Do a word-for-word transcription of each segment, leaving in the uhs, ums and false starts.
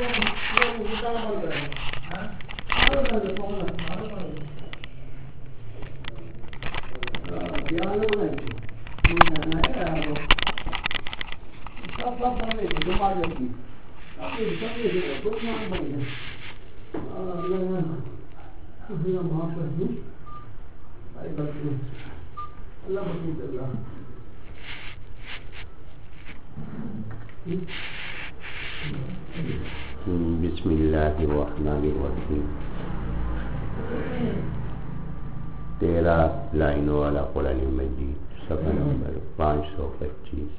بسم اللہ الرحمن الرحیم. تیرہ لائنوں والا قرآن مجید، صفحہ نمبر پانچ سو پچیس،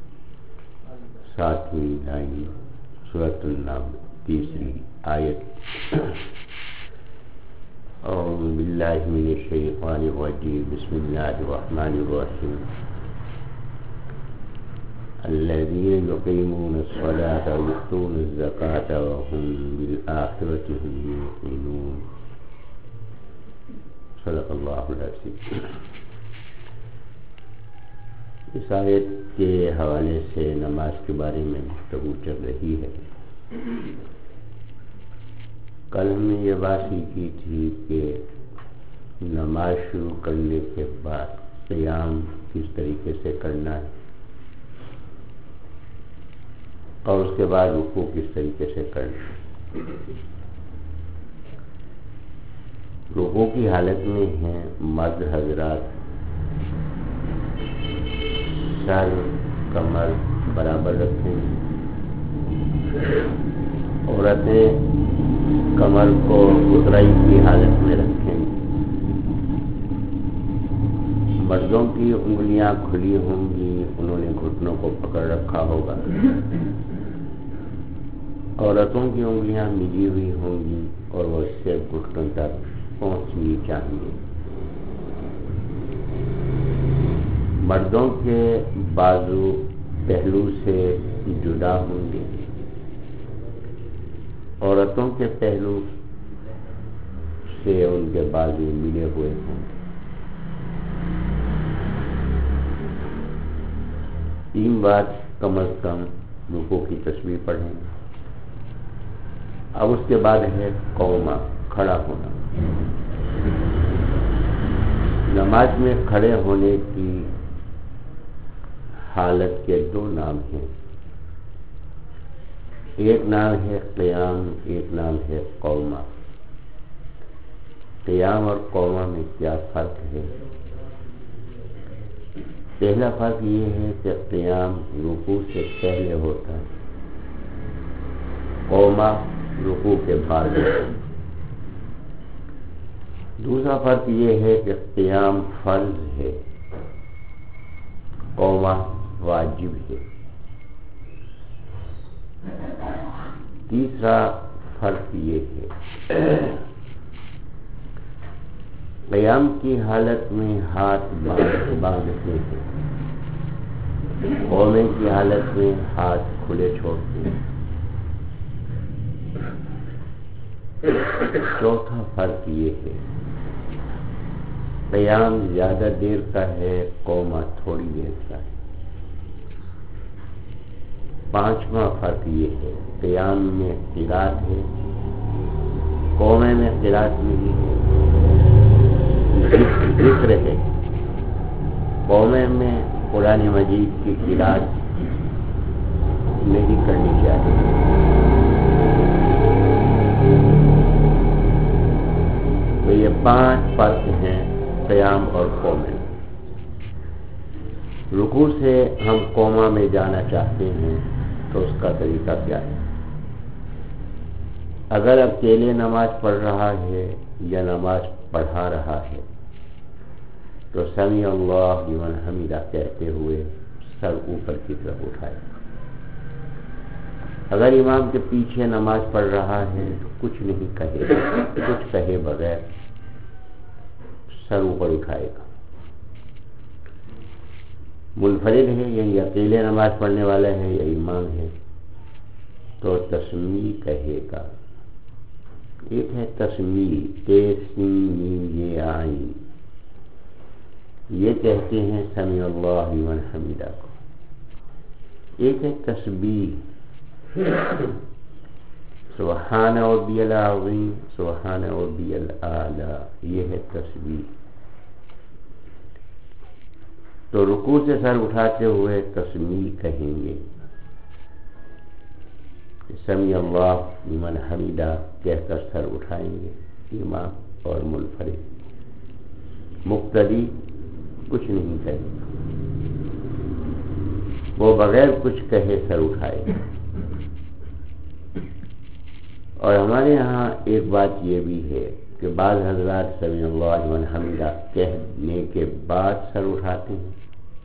ساتویں لائن، سورۃ النمل، تیسری آیت. اعوذ باللہ من الشیطان الرجیم، بسم اللہ الرحمن الرحیم. الذين يقيمون الصلاة ويؤتون الزكاة وهم بالآخرة هم يوقنون. صدق اللہ العظیم. اس آیت کے حوالے سے نماز کے بارے میں گفتگو چل رہی ہے. کل ہم نے یہ بات سیکھی تھی کہ نماز شروع کرنے کے بعد قیام کس طریقے سے کرنا ہے اور اس کے بعد رکوع کس طریقے سے کرنا ہے. رکوع کی حالت میں ہیں مرد حضرات سر کمر برابر رکھیں، عورتیں کمر کو اترائی کی حالت میں رکھیں، مردوں کی انگلیاں کھلی ہوں گی، انہوں نے گھٹنوں کو پکڑ رکھا ہوگا. عورتوں کی انگلیاں ملی ہوئی ہوں گی اور وہ اس سے گھٹنوں تک پہنچنی چاہیے. مردوں کے بازو پہلو سے جدا ہوں گے، عورتوں کے پہلو سے ان کے بازو ملے ہوئے ہوں گے. تین بار کم از کم رکوع کی تسبیح پڑھیں. اب اس کے بعد ہے قوما، کھڑا ہونا. نماز میں کھڑے ہونے کی حالت کے دو نام ہیں. ایک نام ہے قیام، ایک نام ہے قوما. قیام اور قوما میں کیا فرق ہے؟ پہلا فرق یہ ہے کہ قیام رکوع سے پہلے ہوتا ہے، قوما رکوع کے بعد ہوتا ہے. دوسرا فرق یہ ہے کہ قیام فرض ہے، قوما واجب ہے. تیسرا فرق یہ ہے قیام کی حالت میں ہاتھ باندھتے ہیں، قومے کی حالت میں ہاتھ کھلے چھوڑتے ہیں. چوتھا فرق یہ ہے قیام زیادہ دیر کا ہے، قوما تھوڑی دیر کا ہے. پانچواں فرق یہ ہے قیام میں قرات ہے، قومے میں قرات نہیں ہے، ذکر ہے. قومے میں قرآن مجید کی قرات نہیں کرنی چاہیے. تو یہ پانچ فرق ہیں قیام اور قومے. رکوع سے ہم قوما میں جانا چاہتے ہیں تو اس کا طریقہ کیا ہے؟ اگر اکیلے نماز پڑھ رہا ہے یا نماز پڑھا رہا ہے تو سمیع اللہ لمن حمیدہ کہتے ہوئے سر اوپر کی طرف اٹھائے. اگر امام کے پیچھے نماز پڑھ رہا ہے تو کچھ نہیں کہے گا، کچھ کہے بغیر سر اوپر اٹھائے گا. منفرد ہے یعنی اکیلے نماز پڑھنے والا ہے یا امام ہے تو تسمیع کہے گا. ایک ہے تسمیع، تسمیم یہ آئین، یہ کہتے ہیں سمیع اللہ لمن حمیدہ کو. ایک ہے تسبیح، سبحان ربی العظیم، سبحان ربی الاعلیٰ، یہ ہے تسبیح۔ تو رکوع سے سر اٹھاتے ہوئے تسمیع کہیں گے، سمیع اللہ لمن حمیدہ کہہ کر سر اٹھائیں گے امام اور منفرد۔ مقتدی کچھ نہیں کہے، وہ بغیر کچھ کہے سر اٹھائے۔ اور ہمارے یہاں ایک بات یہ بھی ہے کہ بعض حضرات سمیع اللہ لمن حمیدہ کہنے کے بعد سر اٹھاتے ہیں،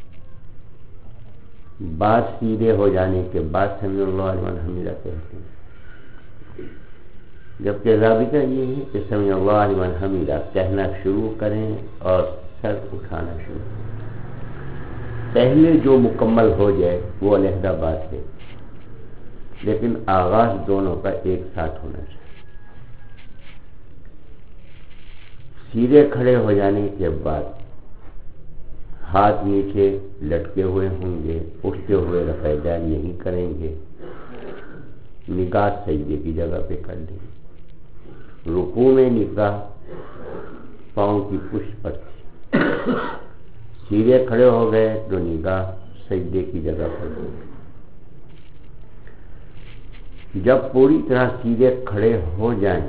بعض سیدھے ہو جانے کے بعد سمیع اللہ لمن حمیدہ کہتے ہیں، جبکہ ضابطہ یہ ہے کہ سمیع اللہ لمن حمیدہ کہنا شروع کریں اور سر اٹھانا شروع کریں۔ پہلے جو مکمل ہو جائے وہ علیحدہ بات ہے، لیکن آغاز دونوں کا ایک ساتھ ہونا چاہیے۔ سیدھے کھڑے ہو جانے کے بعد ہاتھ نیچے لٹکے ہوئے ہوں گے، اٹھتے ہوئے رفع دین نہیں کریں گے، نگاہ سجدے کی جگہ پہ کر دیں گے۔ رکوع میں نگاہ پاؤں کی پشت پر تھی، سیدھے کھڑے ہو گئے تو نگاہ سجدے کی جگہ پر دیں گے۔ جب پوری طرح سیدھے کھڑے ہو جائیں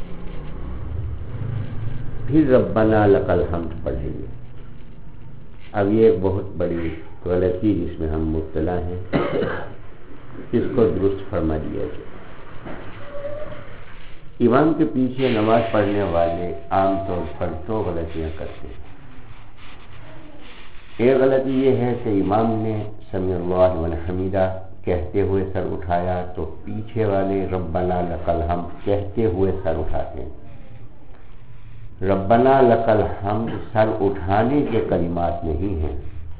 پھر ربنا لک الحمد پڑھیں گے۔ اب یہ ایک بہت بڑی غلطی جس میں ہم مبتلا ہیں، اس کو درست فرما دیا جائے۔ امام کے پیچھے نماز پڑھنے والے عام طور پر دو غلطیاں کرتے ہیں۔ ایک غلطی یہ ہے کہ امام نے سمیع اللہ لمن حمیدہ کہتے ہوئے سر اٹھایا تو پیچھے والے ربنا لک الحمد کہتے ہوئے سر اٹھاتے ہیں۔ ربنا لک الحمد سر اٹھانے کے کلمات نہیں ہیں،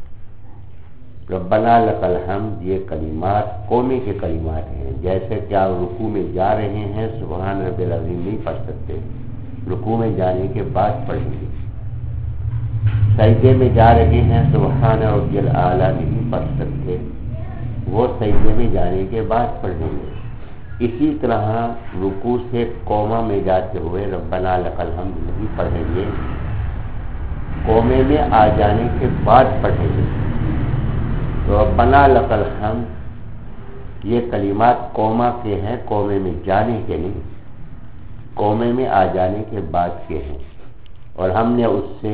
ربنا لک الحمد یہ کلمات قومے کے کلمات ہیں۔ جیسے کہ آپ رکوع میں جا رہے ہیں سبحان ربی العظیم نہیں پڑھ سکتے، رکوع میں جانے کے بعد پڑھیں گے۔ سجدے میں جا رہے ہیں سبحان ربی الاعلیٰ نہیں پڑھ سکتے، وہ سجدے میں جانے کے بعد پڑھیں گے۔ اسی طرح رکوع سے قومہ میں جاتے ہوئے ربنا لک الحمد نہیں پڑھیں گے، قومے میں آ جانے کے بعد پڑھیں گے۔ تو ربنا لک الحمد یہ کلمات قومہ کے ہیں، قومے میں جانے کے نہیں، قومے میں آ جانے کے بعد کے ہیں۔ اور ہم نے اس سے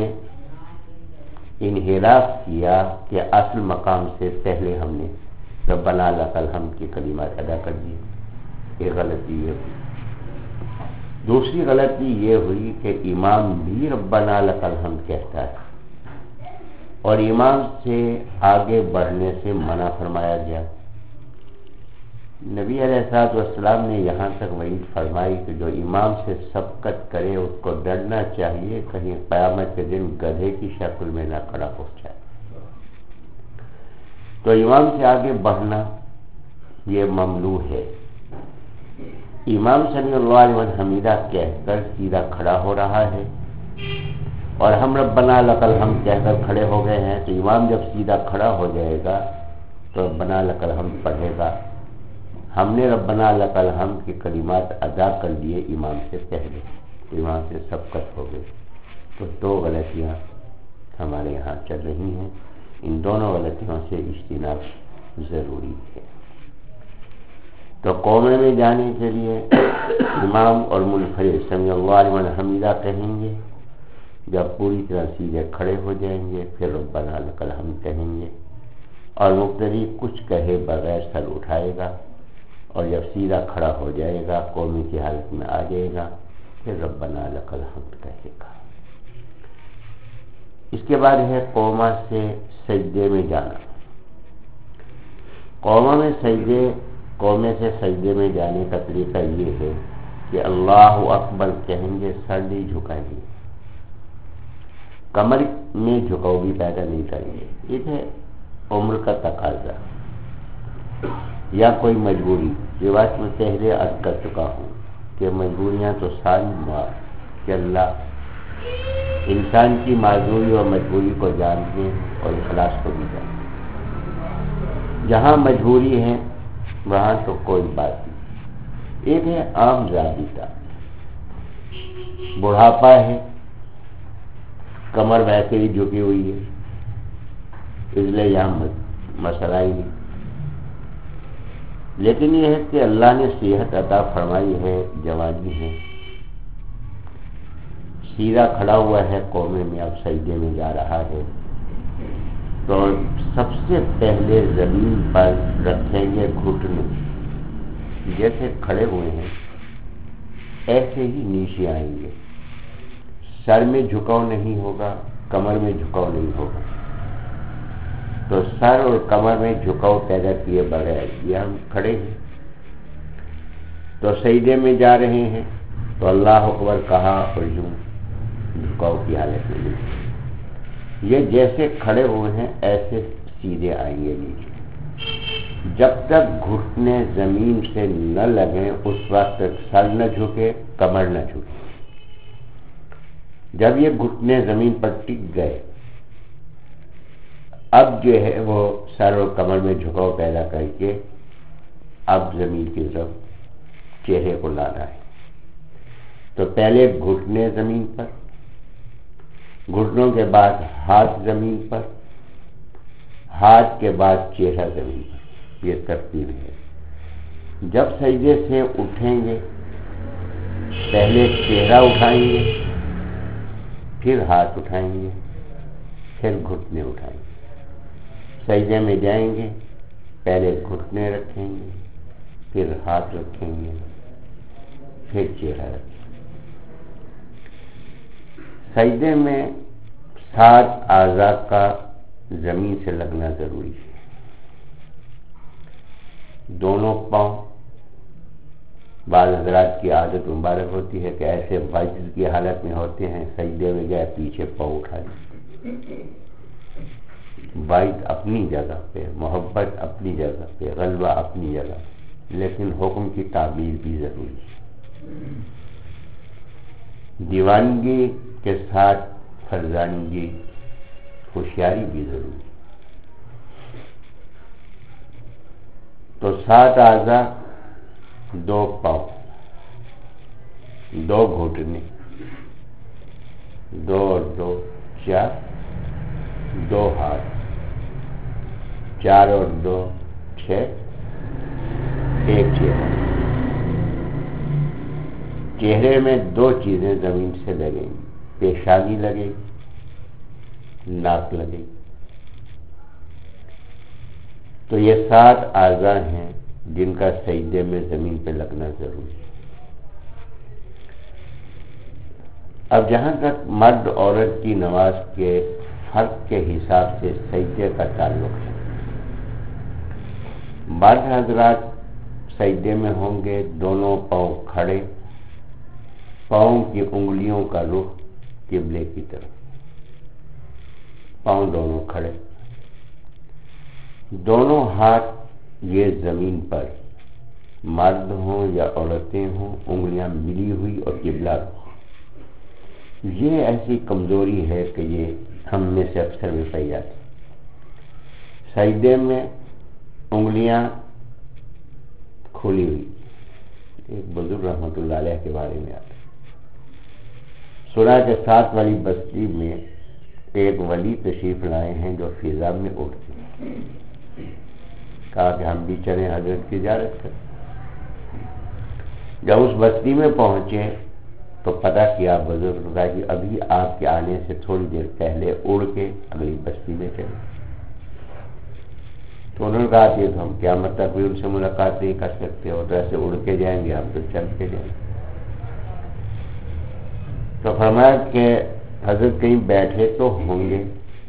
انحراف کیا کہ اصل مقام سے پہلے ہم نے ربنا لک الحمد کی کلمات ادا کر دیے، یہ غلطی یہ ہوئی۔ دوسری غلطی یہ ہوئی کہ امام بھی ربنا لک الحمد کہتا ہے اور امام سے آگے بڑھنے سے منع فرمایا گیا۔ نبی علیہ الصلوۃ والسلام نے یہاں تک وعید فرمائی کہ جو امام سے سبقت کرے اس کو ڈرنا چاہیے کہیں قیامت کے دن گدھے کی شکل میں نہ کھڑا ہو جائے۔ تو امام سے آگے بڑھنا یہ ممنوع ہے۔ امام سمیع اللہ لمن حمیدہ کہہ کر سیدھا کھڑا ہو رہا ہے اور ہم ربنا لک الحمد کہہ کر کھڑے ہو گئے ہیں، تو امام جب سیدھا کھڑا ہو جائے گا تو ربنا لک الحمد پڑھے گا۔ ہم نے ربنا لک الحمد کے کلمات ادا کر دیے امام سے پہلے، امام سے سبقت ہو گئی۔ تو دو غلطیاں ہمارے یہاں چل رہی ہیں، ان دونوں غلطیوں سے اجتناب ضروری ہے۔ تو قومے میں جانے کے لیے امام اور منفرد سمیع اللہ لمن حمیدہ کہیں گے، جب پوری طرح سیدھے کھڑے ہو جائیں گے پھر ربنا لک الحمد کہیں گے، اور مقتدی کچھ کہے بغیر سر اٹھائے گا، اور جب سیدھا کھڑا ہو جائے گا قومی کی حالت میں آ جائے گا پھر ربنا لک الحمد کہے گا۔ اس کے بعد ہے قومہ سے سجدے میں جانا۔ قومہ میں سجدے قومے سے سجدے میں جانے کا طریقہ یہ ہے کہ اللہ اکبر کہیں گے، سر نہیں جھکائیں گے، کمر میں جھکاؤ بھی پیدا نہیں کریں گے۔ یہ ہے عمر کا تقاضا یا کوئی مجبوری، یہ بات میں پہلے عرض کر چکا ہوں کہ مجبوریاں تو ساری معاف، کہ اللہ انسان کی معذوری اور مجبوری کو جانتے ہیں اور اخلاص کو بھی جانتے ہیں۔ جہاں مجبوری ہے وہاں تو کوئی بات نہیں، ایک ہے عام ضابطہ، بڑھاپا ہے، کمر ویسے ہی جھکی ہوئی ہے، اس لیے یہاں مسئلہ ہی نہیں۔ لیکن یہ ہے کہ اللہ نے صحت عطا فرمائی ہے، جوانی ہے، سیدھا کھڑا ہوا ہے، قومے میں اب سجدے میں جا رہا ہے، تو سب سے پہلے زمین پر رکھیں گے گھٹنے، جیسے کھڑے ہوئے ہیں ایسے ہی نیچے آئیں گے، سر میں جھکاؤ نہیں ہوگا، کمر میں جھکاؤ نہیں ہوگا۔ تو سر اور کمر میں جھکاؤ پیدا کیے بغیر یہ ہم کھڑے ہیں، تو سجدے میں جا رہے ہیں تو اللہ اکبر کہا اور یوں جھکاؤ کی حالت میں نہیں، یہ جیسے کھڑے ہوئے ہیں ایسے سیدھے آئیں گے نیچے، جب تک گھٹنے زمین سے نہ لگیں اس وقت تک سر نہ جھکے، کمر نہ جھکے۔ جب یہ گھٹنے زمین پر ٹک گئے، اب جو ہے وہ سر اور کمر میں جھکاؤ پیدا کر کے اب زمین کی طرف چہرے کو لانا ہے۔ تو پہلے گھٹنے زمین پر، گھٹنوں کے بعد ہاتھ زمین پر، ہاتھ کے بعد چہرہ زمین پر، یہ ترتیب ہے۔ جب سجدے سے اٹھیں گے پہلے چہرہ اٹھائیں گے، پھر ہاتھ اٹھائیں گے، پھر گھٹنے اٹھائیں گے۔ سجدے میں جائیں گے پہلے گھٹنے رکھیں گے، پھر ہاتھ رکھیں گے، پھر چہرہ رکھیں گے۔ سجدے میں سات اعضاء کا زمین سے لگنا ضروری ہے۔ دونوں پاؤں، بعض حضرات کی عادت مبارک ہوتی ہے کہ ایسے وجد کی حالت میں ہوتے ہیں، سجدے میں گئے پیچھے پاؤں اٹھا لیتے، وجد اپنی جگہ پہ، محبت اپنی جگہ پہ، غلبہ اپنی جگہ، لیکن حکم کی تعبیر بھی ضروری ہے۔ دیوانگی کے ساتھ فرزانگی، ہوشیاری بھی ضروری ہے۔ تو سات اعضاء، دو پاؤں، دو گھٹنے، دو اور دو چار، دو ہاتھ، چار اور دو چھ، ایک چہرہ۔ چہرے میں دو چیزیں زمین سے لگیں گی، پیشانی لگے گی، ناک لگے گی۔ تو یہ سات اعضاء ہیں جن کا سجدے میں زمین پہ لگنا ضروری ہے۔ اب جہاں تک مرد عورت کی نماز کے فرق کے حساب سے سجدے کا تعلق ہے، مرد حضرات سجدے میں ہوں گے دونوں پاؤں کھڑے، پاؤں کی انگلیوں کا رخ قبلے کی طرف، پاؤں دونوں کھڑے، دونوں ہاتھ یہ زمین پر، مرد ہوں یا عورتیں ہوں، انگلیاں ملی ہوئی اور قبلہ رخ۔ یہ ایسی کمزوری ہے کہ یہ ہم میں سے اکثر میں پائی جاتی۔ سجدے میں انگلیاں کھلی ہوئی، ایک بزرگ رحمۃ اللہ علیہ کے بارے میں آتا، سنا کہ ساتھ والی بستی میں ایک ولی تشریف لائے ہیں جو فضا میں اڑتے ہیں، کہا کہ ہم بھی چلیں حضرت کی زیارت کریں۔ جب اس بستی میں پہنچے تو پتہ کیا بزرگ نے کہا کہ ابھی آپ کے آنے سے تھوڑی دیر پہلے اڑ کے اگلی بستی میں چلے۔ تو انہوں نے کہا کہ ہم قیامت تک بھی ان سے ملاقات نہیں کر سکتے، اور تو ایسے اڑ کے جائیں گے، ہم تو چل کے جائیں گے۔ تو فرمایا کہ حضرت کہیں بیٹھے تو ہوں گے،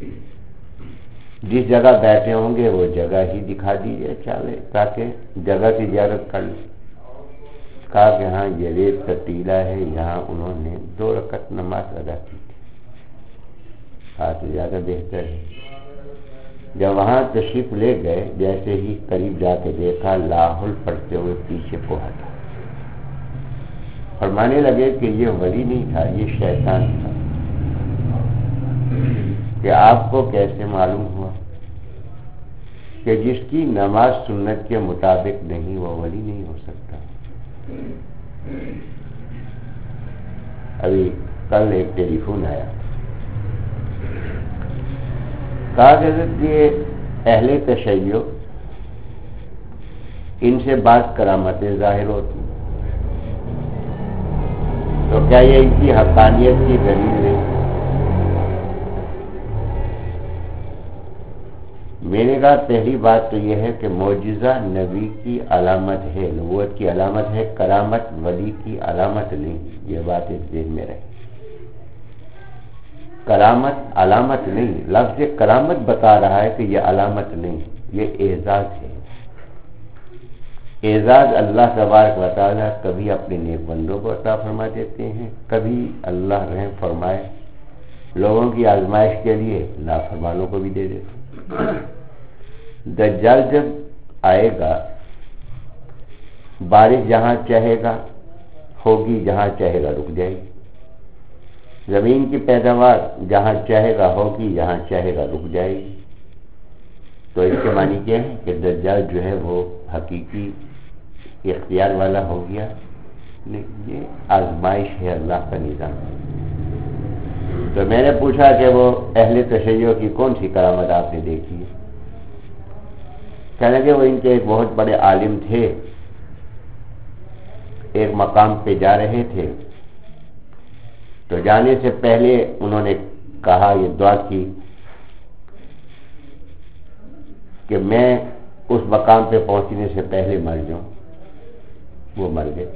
جس جگہ بیٹھے ہوں گے وہ جگہ ہی دکھا دیجیے چلے، تاکہ جگہ کی زیارت کر لیں۔ کہا کہ ہاں یہ ریت کا ٹیلا ہے، یہاں انہوں نے دو رکعت نماز ادا کی تھی۔ کہا تو زیادہ بہتر ہے۔ جب وہاں تشریف لے گئے، جیسے ہی قریب جا کے دیکھا، لاحول پڑھتے ہوئے پیچھے کو ہٹا، فرمانے لگے کہ یہ ولی نہیں تھا، یہ شیطان تھا۔ کہ آپ کو کیسے معلوم ہوا کہ جس کی نماز سنت کے مطابق نہیں وہ ولی نہیں ہو سکتا؟ ابھی کل ایک ٹیلی فون آیا، کہا کہ حضرت یہ اہل تشیع ان سے بعض کرامتیں ظاہر ہوتی، تو کیا یہ ان کی حقانیت کی دلیل نہیں؟ میں نے کہا پہلی بات تو یہ ہے کہ معجزہ نبی کی علامت ہے، نبوت کی علامت ہے، کرامت ولی کی علامت نہیں، یہ بات اس ذہن میں رہے۔ کرامت علامت نہیں، لفظ کرامت بتا رہا ہے کہ یہ علامت نہیں، یہ اعزاز ہے۔ اعزاز اللہ تبارک و تعالیٰ کبھی اپنے نیک بندوں کو عطا فرما دیتے ہیں، کبھی اللہ رحم فرمائے لوگوں کی آزمائش کے لیے نافرمانوں کو بھی دے دیتے ہیں۔ دجال جب آئے گا، بارش جہاں چاہے گا ہوگی، جہاں چاہے گا رک جائے گی، زمین کی پیداوار جہاں چاہے گا ہوگی، جہاں چاہے گا رک جائے گی۔ تو اس کے معنی کیا ہے کہ دجال جو ہے وہ حقیقی اختیار والا ہو گیا نہیں، یہ آزمائش ہے اللہ کا نظام۔ تو میں نے پوچھا کہ وہ اہل تشیع کی کون سی کرامت آپ نے دیکھی ہے؟ کہنے لگے وہ ان کے ایک بہت بڑے عالم تھے، ایک مقام پہ جا رہے تھے، تو جانے سے پہلے انہوں نے کہا، یہ دعا کی کہ میں اس مقام پہ پہنچنے سے پہلے مر جاؤں، وہ مر گئے۔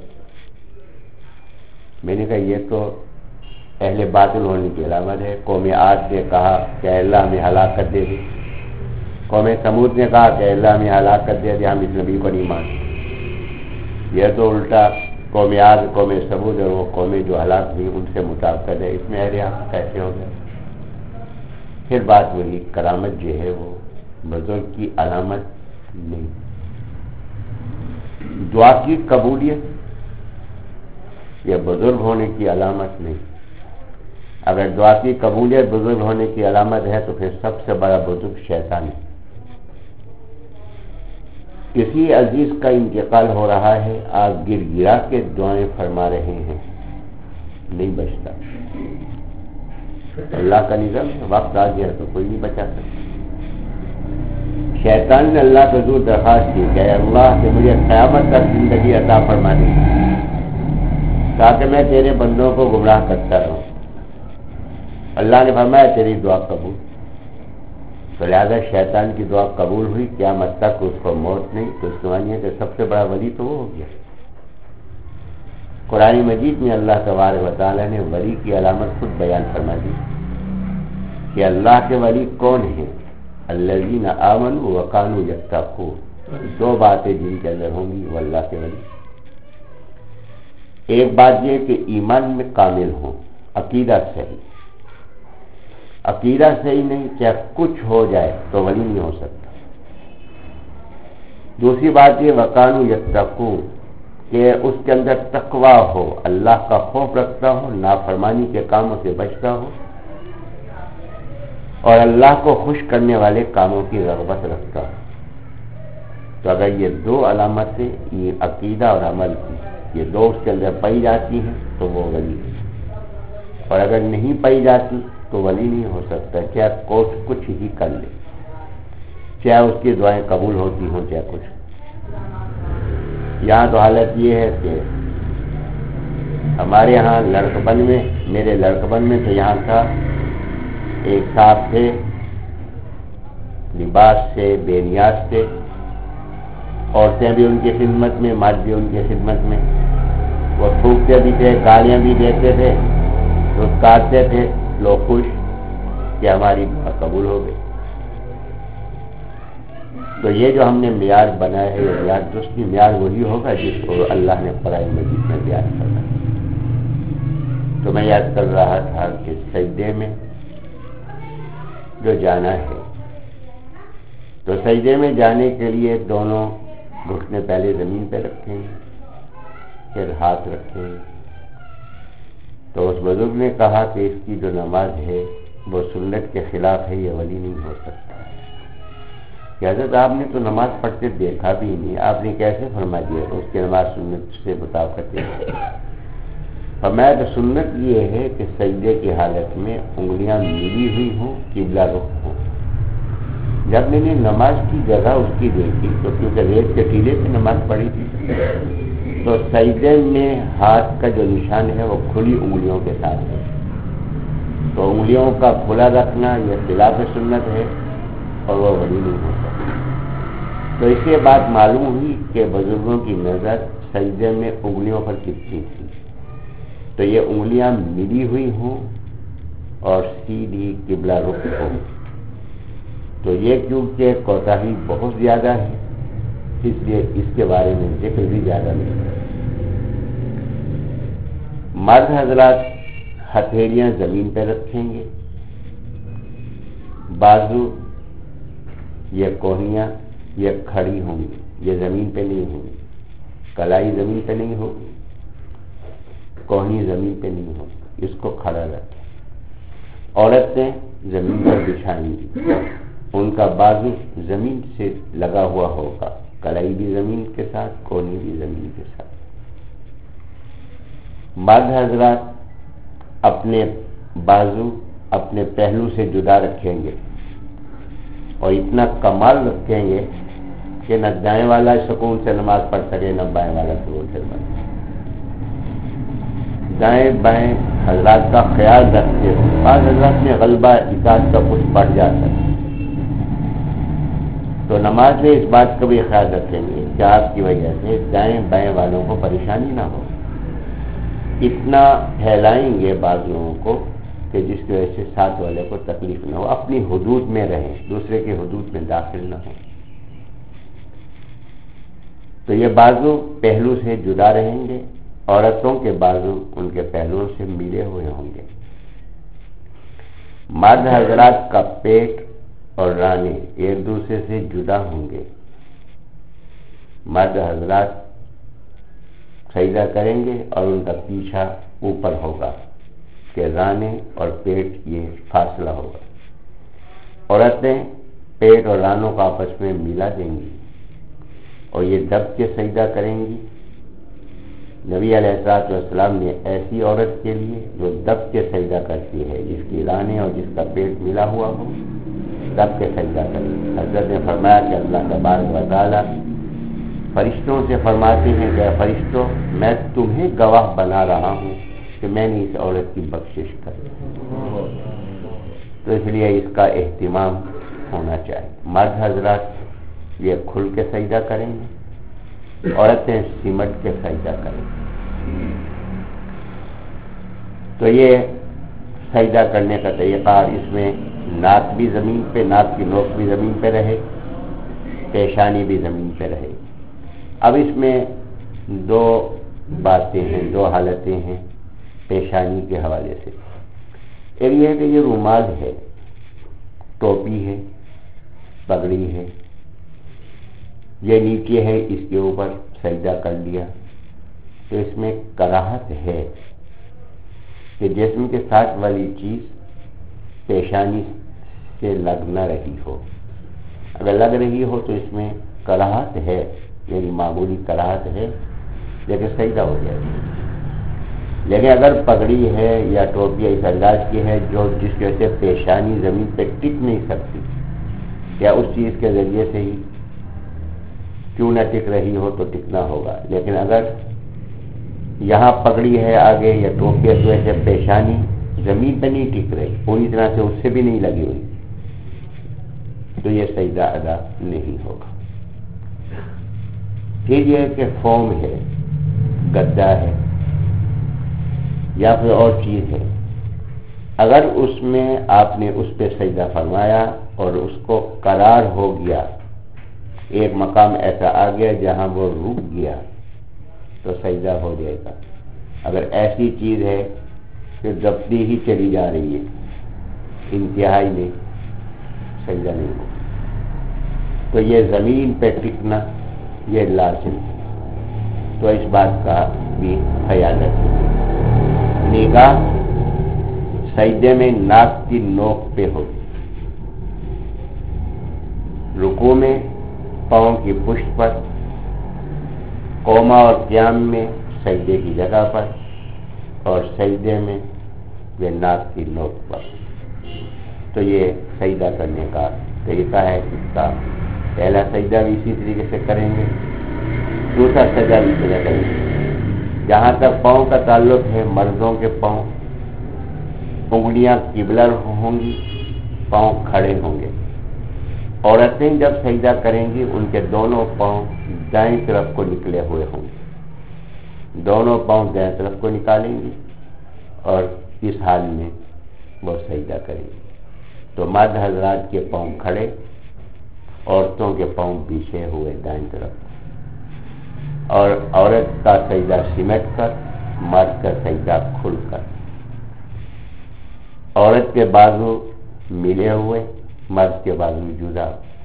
میں نے کہا یہ تو اہل باطل ہونے کی علامت ہے۔ قوم عاد نے کہا کہ اللہ ہمیں ہلاکت دے دے، قوم ثمود نے کہا کہ اللہ ہمیں ہلاکت دے دے، ہم اس نبی کو نہیں مانتے۔ یہ تو الٹا قوم عاد، قوم ثمود اور وہ قومیں جو ہلاک ہوئی ان سے مطابقت ہے، اس میں اہل حق کیسے ہو گئے؟ پھر بات وہی، کرامت جو ہے وہ بزرگ کی علامت نہیں، دعا کی قبولیت یہ بزرگ ہونے کی علامت نہیں۔ اگر دعا کی قبولیت بزرگ ہونے کی علامت ہے تو پھر سب سے بڑا بزرگ شیطان ہے۔ کسی عزیز کا انتقال ہو رہا ہے، آپ گر گرا کے دعائیں فرما رہے ہیں، نہیں بچتا۔ اللہ کا نظام وقت آ گیا تو کوئی نہیں بچا سکتا۔ شیطان نے اللہ سے حضور درخواست کی کہ اللہ کہ مجھے قیامت تک زندگی عطا فرما دے تاکہ میں تیرے بندوں کو گمراہ کرتا رہوں۔ اللہ نے فرمایا تیری دعا قبول، تو لہٰذا شیطان کی دعا قبول ہوئی، قیامت تک اس کو موت نہیں، تو اس کے معنی ہے کہ سب سے بڑا ولی تو وہ ہو گیا۔ قرآن مجید میں اللہ تبارک و تعالیٰ نے ولی کی علامت خود بیان فرما دی کہ اللہ کے ولی کون ہیں؟ الذین آمنوا وکانوا یتقون، دو باتیں جن کے اندر ہوں گی وہ اللہ کے ولی۔ ایک بات یہ کہ ایمان میں کامل ہوں، عقیدہ صحیح، عقیدہ صحیح نہیں چاہے کچھ ہو جائے تو ولی نہیں ہو سکتا۔ دوسری بات یہ وکانوا یتقون کہ اس کے اندر تقوی ہو، اللہ کا خوف رکھتا ہو، نافرمانی کے کاموں سے بچتا ہو، اور اللہ کو خوش کرنے والے کاموں کی رغبت رکھتا ہو۔ تو اگر یہ دو علامتیں، یہ عقیدہ اور عمل کی، یہ دو اس کے اندر پائی جاتی ہیں تو وہ ولی ہے، اور اگر نہیں پائی جاتی تو ولی نہیں ہو سکتا، چاہے کوٹ کچھ ہی کر لے، چاہے اس کی دعائیں قبول ہوتی ہوں چاہے کچھ۔ یہاں تو حالت یہ ہے کہ ہمارے ہاں لڑکپن میں، میرے لڑکپن میں تو یہاں تھا ایک صاحب تھے، لباس سے بے نیاز تھے، عورتیں بھی ان کی خدمت میں، مرد بھی ان کی خدمت میں، وہ تھوکتے بھی تھے، گالیاں بھی دیتے تھے، دھتکارتے تھے، لوگ خوش کہ ہماری دعا قبول ہو گئی۔ تو یہ جو ہم نے معیار بنایا ہے، یہ معیار درستی معیار وہی ہوگا جس کو اللہ نے قرآن مجید میں بیان کرنا۔ تو میں یاد کر رہا تھا کہ سجدے میں جو جانا ہے، تو سجدے میں جانے کے لیے دونوں گھٹنے پہلے زمین پہ رکھیں، پھر ہاتھ رکھیں۔ تو اس بزرگ نے کہا کہ اس کی جو نماز ہے وہ سنت کے خلاف ہے، یہ ولی نہیں ہو سکتا۔ کہ حضرت آپ نے تو نماز پڑھتے دیکھا بھی نہیں، آپ نے کیسے فرما دیا اس کی نماز سنت سے مطابقت ہے؟ فرمایا کہ سنت یہ ہے کہ سجدے کی حالت میں انگلیاں ملی ہوئی ہوں، قبلہ رخ ہوں۔ جب میں نے نماز کی جگہ اس کی دیکھی تو کیونکہ ریت کے ٹیلے سے نماز پڑھی تھی تو سجدے میں ہاتھ کا جو نشان ہے وہ کھلی انگلیوں کے ساتھ ہے، تو انگلیوں کا کھلا رکھنا یہ خلاف سنت ہے اور وہ ولی نہیں ہوتا۔ تو اس سے بات معلوم ہوئی کہ بزرگوں کی نظر سجدے میں انگلیوں پر کتنی تھی، تو یہ انگلیاں ملی ہوئی ہوں اور سیدھی قبلہ رخ ہو، تو یہ کیونکہ کوتاہی بہت زیادہ ہے اس لیے اس کے بارے میں ذکر بھی زیادہ نہیں ہے۔ مرد حضرات ہتھیلیاں زمین پہ رکھیں گے، بازو یہ کوہنیاں یہ کھڑی ہوں گی، یہ زمین پہ نہیں ہوں گی، کلائی زمین پہ نہیں ہوگی، کوہنی زمین پہ نہیں ہوگی، اس کو کھڑا رکھیں۔ عورتیں زمین پر بچھائیں گی، ان کا بازو زمین سے لگا ہوا ہوگا، کلائی بھی زمین کے ساتھ، کوہنی بھی زمین کے ساتھ۔ مرد حضرات اپنے بازو اپنے پہلو سے جدا رکھیں گے اور اتنا کمال رکھیں گے کہ نہ دائیں والا سکون سے نماز پڑھ سکے نہ بائیں والا سکون سے نماز پڑھ سکے۔ دائیں بائیں حضرات کا خیال رکھتے ہو، بعض حضرات میں غلبہ اطاعت کا کچھ پڑ جاتا ہے، تو نماز میں اس بات کا بھی خیال رکھیں گے کہ آپ کی وجہ سے دائیں بائیں والوں کو پریشانی نہ ہو، اتنا پھیلائیں گے بازوؤں کو کہ جس کی وجہ سے ساتھ والے کو تکلیف نہ ہو، اپنی حدود میں رہیں، دوسرے کی حدود میں داخل نہ ہو۔ تو یہ بازو پہلو سے جدا رہیں گے، عورتوں کے بازو ان کے پہلوؤں سے ملے ہوئے ہوں گے۔ مرد حضرات کا پیٹ اور رانے ایک دوسرے سے جدا ہوں گے۔ مرد حضرات سجدہ کریں گے اور ان کا پیچھا اوپر ہوگا کہ رانے اور پیٹ یہ فاصلہ ہوگا۔ عورتیں پیٹ اور رانوں کو آپس میں ملا دیں گی اور یہ دب کے سجدہ کریں گی۔ نبی علیہ الصلوۃ والسلام نے ایسی عورت کے لیے جو دب کے سجدہ کرتی ہے، جس کی رانے اور جس کا پیٹ ملا ہوا ہو، دب کے سجدہ کریں۔ حضرت نے فرمایا کہ اللہ تبارک و تعالیٰ فرشتوں سے فرماتے ہیں کہ فرشتوں میں تمہیں گواہ بنا رہا ہوں کہ میں نے اس عورت کی بخشش کر، تو اس لیے اس کا اہتمام ہونا چاہیے۔ مرد حضرات یہ کھل کے سجدہ کریں گے، عورتیں سمٹ کے سجدہ کریں گے۔ تو یہ سجدہ کرنے کا طریقہ، اس میں ناک بھی زمین پہ، ناک کی نوک بھی زمین پہ رہے، پیشانی بھی زمین پہ رہے۔ اب اس میں دو باتیں ہیں، دو حالتیں ہیں پیشانی کے حوالے سے۔ ایک یہ ہے کہ یہ رومال ہے، ٹوپی ہے، پگڑی ہے، یہ نیچے ہے، اس کے اوپر سجدہ کر لیا، تو اس میں کراہت ہے کہ جسم کے ساتھ والی چیز پیشانی سے لگ نہ رہی ہو۔ اگر لگ رہی ہو تو اس میں کراہت ہے، یعنی معمولی کراہت ہے، لیکن سجدہ ہو جائے گی۔ لیکن اگر پگڑی ہے یا ٹوپی اس انداز کی ہے جو جس کی وجہ سے پیشانی زمین پہ ٹک نہیں سکتی، یا اس چیز کے ذریعے سے ہی کیوں نہ ٹک رہی ہو تو ٹکنا ہوگا، لیکن اگر یہاں پگڑی ہے آگے یا ٹوپی کی وجہ سے پیشانی زمین پہ نہیں ٹک رہی، پوری طرح سے اس سے بھی نہیں لگی ہوئی، تو یہ سجدہ ادا نہیں ہوگا۔ پھر یہ کہ فوم ہے، گدا ہے یا پھر اور چیز ہے، اگر اس میں آپ نے اس پہ سجدہ فرمایا اور اس کو قرار ہو گیا، ایک مقام ایسا آ گیا جہاں وہ رک گیا تو سجدہ ہو جائے گا۔ اگر ایسی چیز ہے کہ دبتی ہی چلی جا رہی ہے، انتہائی میں، سجدہ نہیں ہوگا۔ تو یہ زمین پہ ٹکنا یہ لازم ہے، تو اس بات کا بھی خیال رکھیں۔ نگاہ سجدے میں ناک کی نوک پہ ہو، رکوع میں پاؤں کی پشت پر، قوما اور قیام میں سجدے کی جگہ پر، اور سجدے میں یہ ناک کی نوک پر۔ تو یہ سجدہ کرنے کا طریقہ ہے اس کا۔ پہلا سجدہ بھی اسی طریقے سے کریں گے، دوسرا سجدہ بھی سجدہ کریں گے۔ جہاں تک پاؤں کا تعلق ہے، مردوں کے پاؤں انگلیاں قبلہ ہوں گی، پاؤں کھڑے ہوں گے۔ عورتیں جب سجدہ کریں گی ان کے دونوں پاؤں دائیں طرف کو نکلے ہوئے ہوں گے، دونوں پاؤں دائیں طرف کو نکالیں گی اور اس حال میں وہ سجدہ کریں گی۔ تو مرد حضرات کے پاؤں کھڑے، عورتوں کے پاؤں بچھے ہوئے دائیں طرف، اور عورت کا سجدہ سمٹ کر، مرد کا سجدہ کھل کر۔ عورت کے بازو ملے ہوئے، مرد کے بازو جدا۔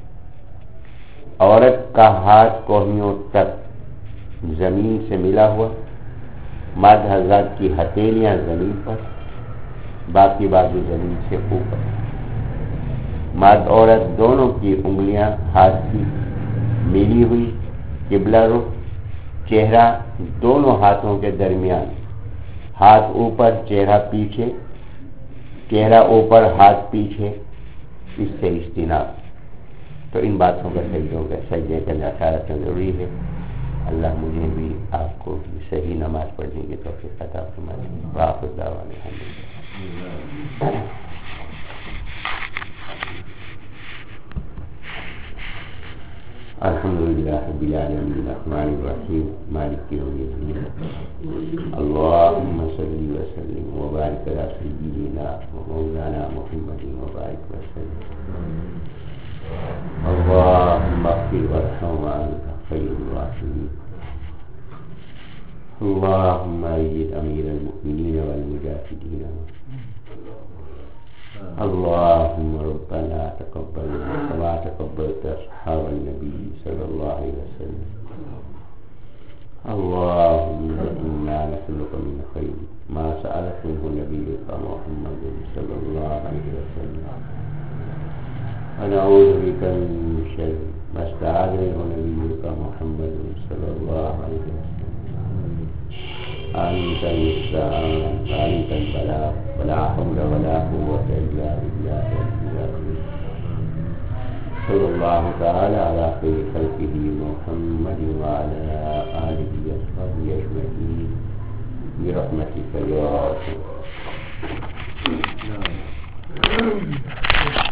عورت کا ہاتھ کوہنیوں تک زمین سے ملا ہوا، مرد حضرات کی ہتھیلیاں زمین پر، باقی بازو زمین سے اوپر۔ مرد عورت دونوں کی انگلیاں ہاتھ کی ملی ہوئی، قبلہ رخ، چہرہ دونوں ہاتھوں کے درمیان، ہاتھ اوپر چہرہ پیچھے، چہرہ اوپر ہاتھ پیچھے، اس سے اجتناب۔ تو ان باتوں کا سجدوں کا سجدے کا خیال رکھنا ضروری ہے۔ اللہ مجھے بھی آپ کو بھی صحیح نماز پڑھنے کی توفیق عطا فرمائے۔ وآخر دعوانا الحمدللہ۔ الحمدللہ رب العالمین الرحمن الرحیم مالک یوم الدین اللہم صلی وسلم وبارک علی سیدنا ومولانا محمد وبارک وسلم اللہم اغفر وارحم وانت خیر الراحمین اللہم اید امیر المؤمنین والمجاہدین اللهم ربنا تقبل كما تقبلت أصحاب النبي صلى الله عليه وسلم اللهم إنا نسألك من خير ما سألك منه نبيك محمد صلى الله عليه وسلم ونعوذ بك من شر ما استعاذ منه نبيك محمد صلى الله عليه وسلم أنت المستعان وأنت البلاغ ولا حول ولا قوة إلا بالله العلي صلى الله تعالى على خير خلقه محمد وعلى آله وصحبه أجمعين برحمتك يا رب.